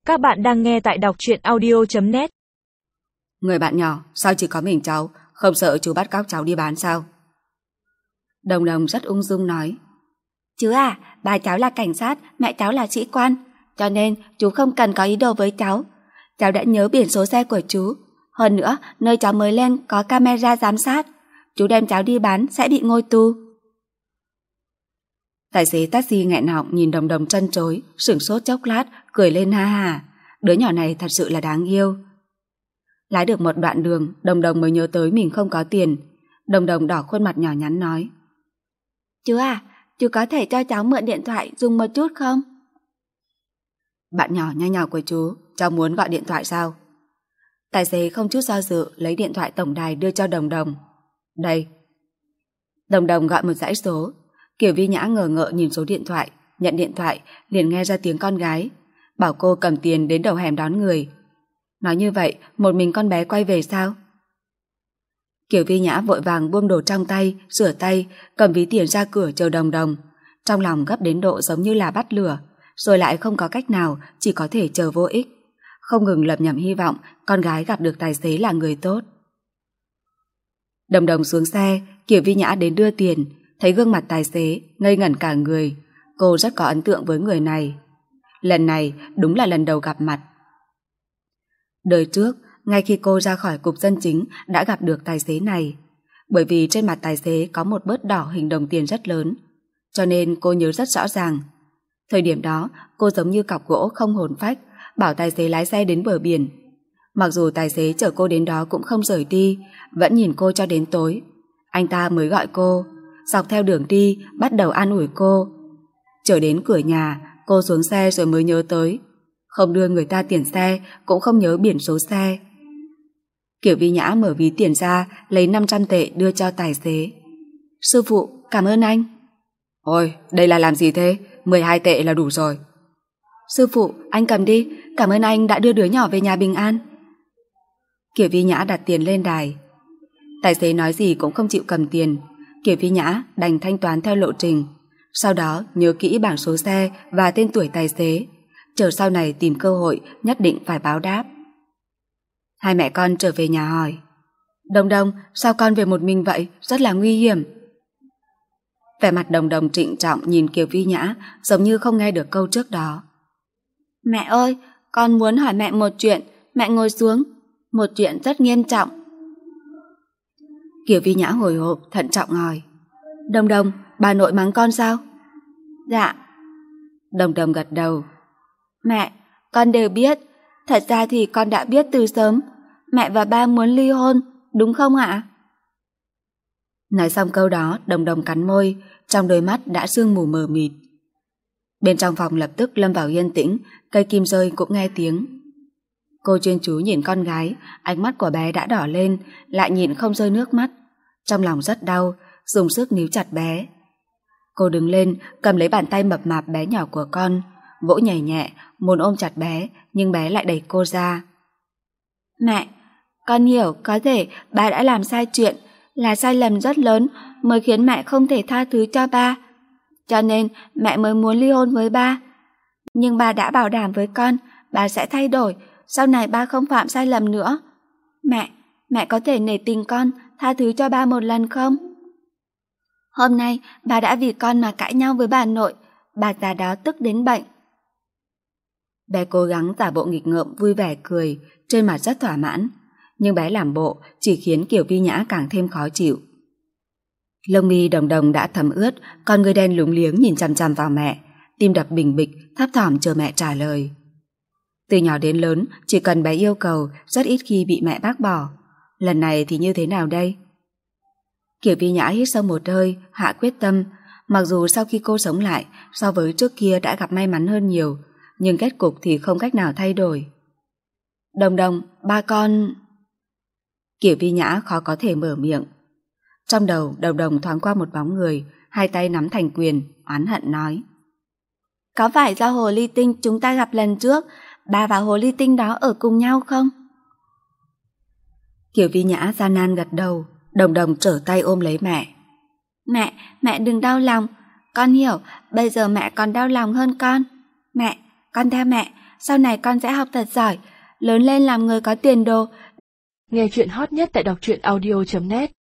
Các bạn đang nghe tại đọc truyện audio.net. Người bạn nhỏ, sao chỉ có mình cháu, không sợ chú bắt cóc cháu đi bán sao? Đồng Đồng rất ung dung nói. Chú à, bà cháu là cảnh sát, mẹ cháu là sĩ quan, cho nên chú không cần có ý đồ với cháu. Cháu đã nhớ biển số xe của chú. Hơn nữa, nơi cháu mới lên có camera giám sát. Chú đem cháu đi bán sẽ bị ngồi tù. Tài xế taxi nghẹn họng nhìn Đồng Đồng trân trối, sửng sốt chốc lát, cười lên ha ha. Đứa nhỏ này thật sự là đáng yêu. Lái được một đoạn đường, Đồng Đồng mới nhớ tới mình không có tiền. Đồng Đồng đỏ khuôn mặt nhỏ nhắn nói. Chú à, chú có thể cho cháu mượn điện thoại dùng một chút không? Bạn nhỏ nhanh nhào của chú, cháu muốn gọi điện thoại sao? Tài xế không chút do dự lấy điện thoại tổng đài đưa cho Đồng Đồng. Đây. Đồng Đồng gọi một dãy số. Kiều Vi Nhã ngờ ngợ nhìn số điện thoại, nhận điện thoại, liền nghe ra tiếng con gái, bảo cô cầm tiền đến đầu hẻm đón người. Nói như vậy, một mình con bé quay về sao? Kiều Vi Nhã vội vàng buông đồ trong tay, rửa tay, cầm ví tiền ra cửa chờ Đồng Đồng. Trong lòng gấp đến độ giống như là bắt lửa, rồi lại không có cách nào, chỉ có thể chờ vô ích. Không ngừng lẩm nhẩm hy vọng con gái gặp được tài xế là người tốt. Đồng Đồng xuống xe, Kiều Vi Nhã đến đưa tiền, thấy gương mặt tài xế, ngây ngẩn cả người. Cô rất có ấn tượng với người này. Lần này đúng là lần đầu gặp mặt. Đời trước, ngay khi cô ra khỏi cục dân chính đã gặp được tài xế này. Bởi vì trên mặt tài xế có một bớt đỏ hình đồng tiền rất lớn, cho nên cô nhớ rất rõ ràng. Thời điểm đó, cô giống như cọc gỗ không hồn phách, bảo tài xế lái xe đến bờ biển. Mặc dù tài xế chở cô đến đó cũng không rời đi, vẫn nhìn cô cho đến tối. Anh ta mới gọi cô, dọc theo đường đi bắt đầu an ủi cô. Chờ đến cửa nhà, cô xuống xe rồi mới nhớ tới, không đưa người ta tiền xe, cũng không nhớ biển số xe. Kiều Vi Nhã mở ví tiền ra, lấy 500 tệ đưa cho tài xế. Sư phụ, cảm ơn anh. Ôi, đây là làm gì thế? 12 tệ là đủ rồi. Sư phụ, anh cầm đi, cảm ơn anh đã đưa đứa nhỏ về nhà bình an. Kiều Vi Nhã đặt tiền lên đài. Tài xế nói gì cũng không chịu cầm tiền. Kiều Vi Nhã đành thanh toán theo lộ trình. Sau đó nhớ kỹ bảng số xe và tên tuổi tài xế, chờ sau này tìm cơ hội nhất định phải báo đáp. Hai mẹ con trở về nhà hỏi. Đồng Đồng, sao con về một mình vậy? Rất là nguy hiểm. Vẻ mặt Đồng Đồng trịnh trọng nhìn Kiều Vi Nhã, giống như không nghe được câu trước đó. Mẹ ơi, con muốn hỏi mẹ một chuyện. Mẹ ngồi xuống. Một chuyện rất nghiêm trọng. Kiều Vi Nhã hồi hộp thận trọng hỏi. Đồng Đồng, bà nội mắng con sao? Dạ. Đồng Đồng gật đầu. Mẹ, con đều biết. Thật ra thì con đã biết từ sớm. Mẹ và ba muốn ly hôn, đúng không ạ? Nói xong câu đó, Đồng Đồng cắn môi, trong đôi mắt đã sương mù mờ mịt. Bên trong phòng lập tức lâm vào yên tĩnh, cây kim rơi cũng nghe tiếng. Cô chuyên chú nhìn con gái, ánh mắt của bé đã đỏ lên, lại nhịn không rơi nước mắt. Trong lòng rất đau, dùng sức níu chặt bé. Cô đứng lên, cầm lấy bàn tay mập mạp bé nhỏ của con, vỗ nhẹ nhẹ, muốn ôm chặt bé, nhưng bé lại đẩy cô ra. Mẹ, con hiểu có thể ba đã làm sai chuyện, là sai lầm rất lớn mới khiến mẹ không thể tha thứ cho ba. Cho nên mẹ mới muốn ly hôn với ba. Nhưng ba đã bảo đảm với con, ba sẽ thay đổi, sau này ba không phạm sai lầm nữa. Mẹ có thể nể tình con, tha thứ cho ba một lần không? Hôm nay ba đã vì con mà cãi nhau với bà nội, bà già đó tức đến bệnh. Bé cố gắng giả bộ nghịch ngợm vui vẻ cười, trên mặt rất thỏa mãn, nhưng bé làm bộ chỉ khiến Kiều Vi Nhã càng thêm khó chịu. Lông mi Đồng Đồng đã thấm ướt, con người đen lúng liếng nhìn chằm chằm vào mẹ, tim đập bình bịch, thấp thỏm chờ mẹ trả lời. Từ nhỏ đến lớn, chỉ cần bé yêu cầu, rất ít khi bị mẹ bác bỏ. Lần này thì như thế nào đây? Kiều Vi Nhã hít sâu một hơi, hạ quyết tâm. Mặc dù sau khi cô sống lại, so với trước kia đã gặp may mắn hơn nhiều, nhưng kết cục thì không cách nào thay đổi. Đồng Đồng, ba con... Kiều Vi Nhã khó có thể mở miệng. Trong đầu Đồng Đồng thoáng qua một bóng người, hai tay nắm thành quyền, oán hận nói. Có phải do hồ ly tinh chúng ta gặp lần trước, ba và hồ ly tinh đó ở cùng nhau không? Kiều Vi Nhã gian nan gật đầu. Đồng Đồng trở tay ôm lấy mẹ. Mẹ đừng đau lòng. Con hiểu, bây giờ mẹ còn đau lòng hơn con. Mẹ, con theo mẹ. sau này con sẽ học thật giỏi, lớn lên làm người có tiền đồ. Nghe chuyện hot nhất tại đọc truyện audio.net